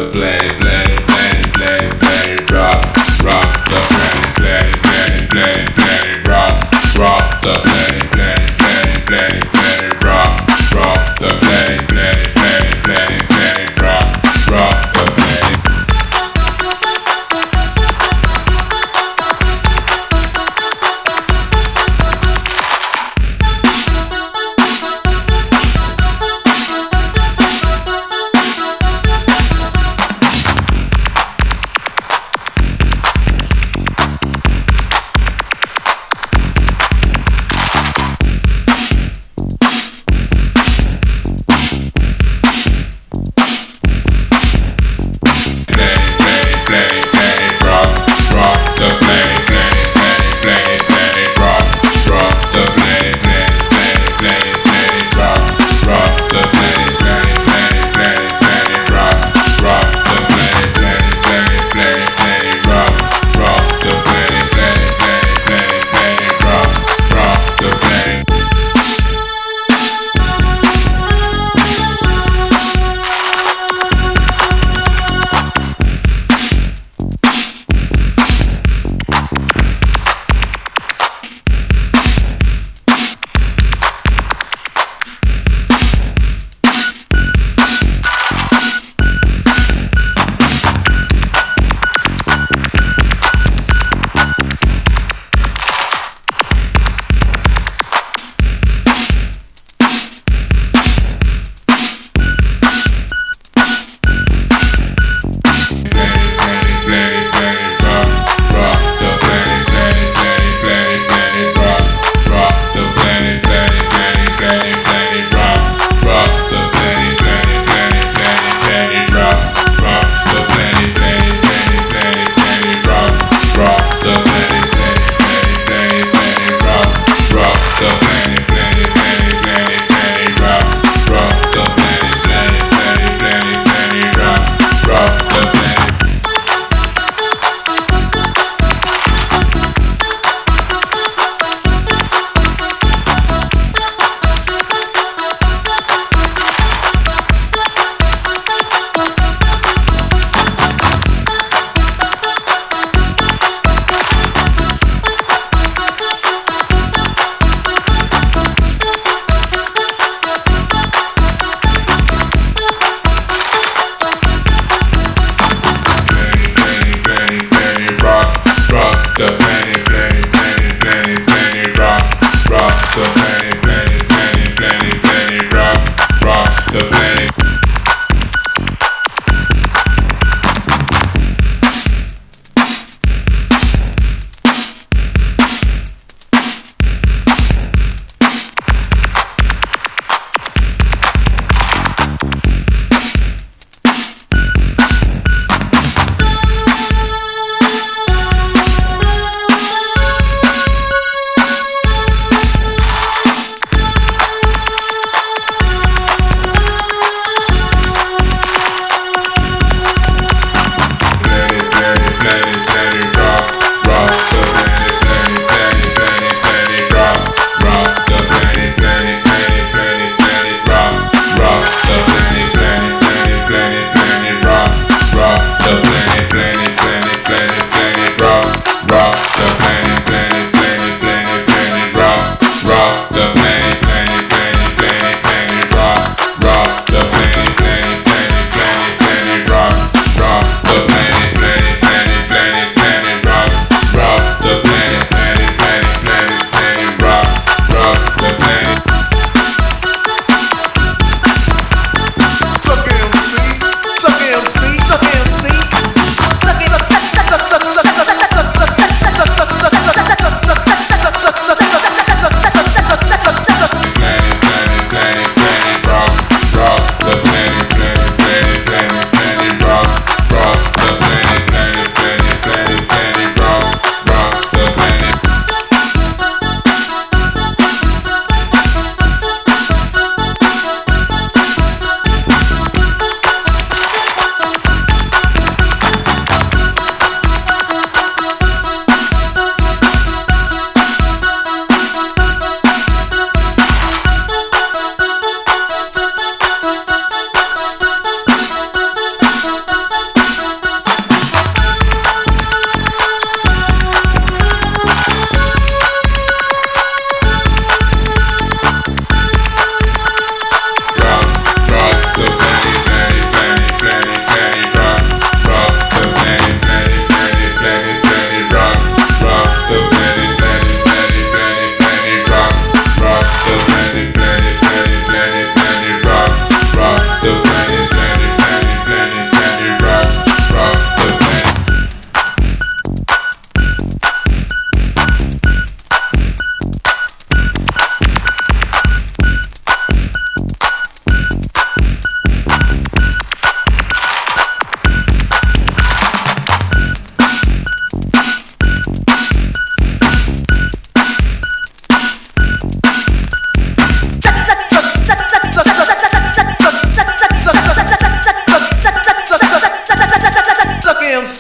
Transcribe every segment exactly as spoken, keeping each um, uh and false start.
play, play, play, play, play, rock, rock the play, play, play, play, play, rock, rock the play, play, play, play, play, rock, rock the play, play, play, play, play, rock, rock the play.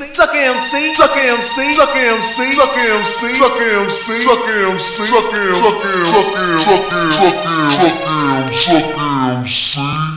suck M C, suck M C, suck M C, suck M C, suck M C, suck M C, suck M C, suck M C, suck M C, suck M C, suck M C.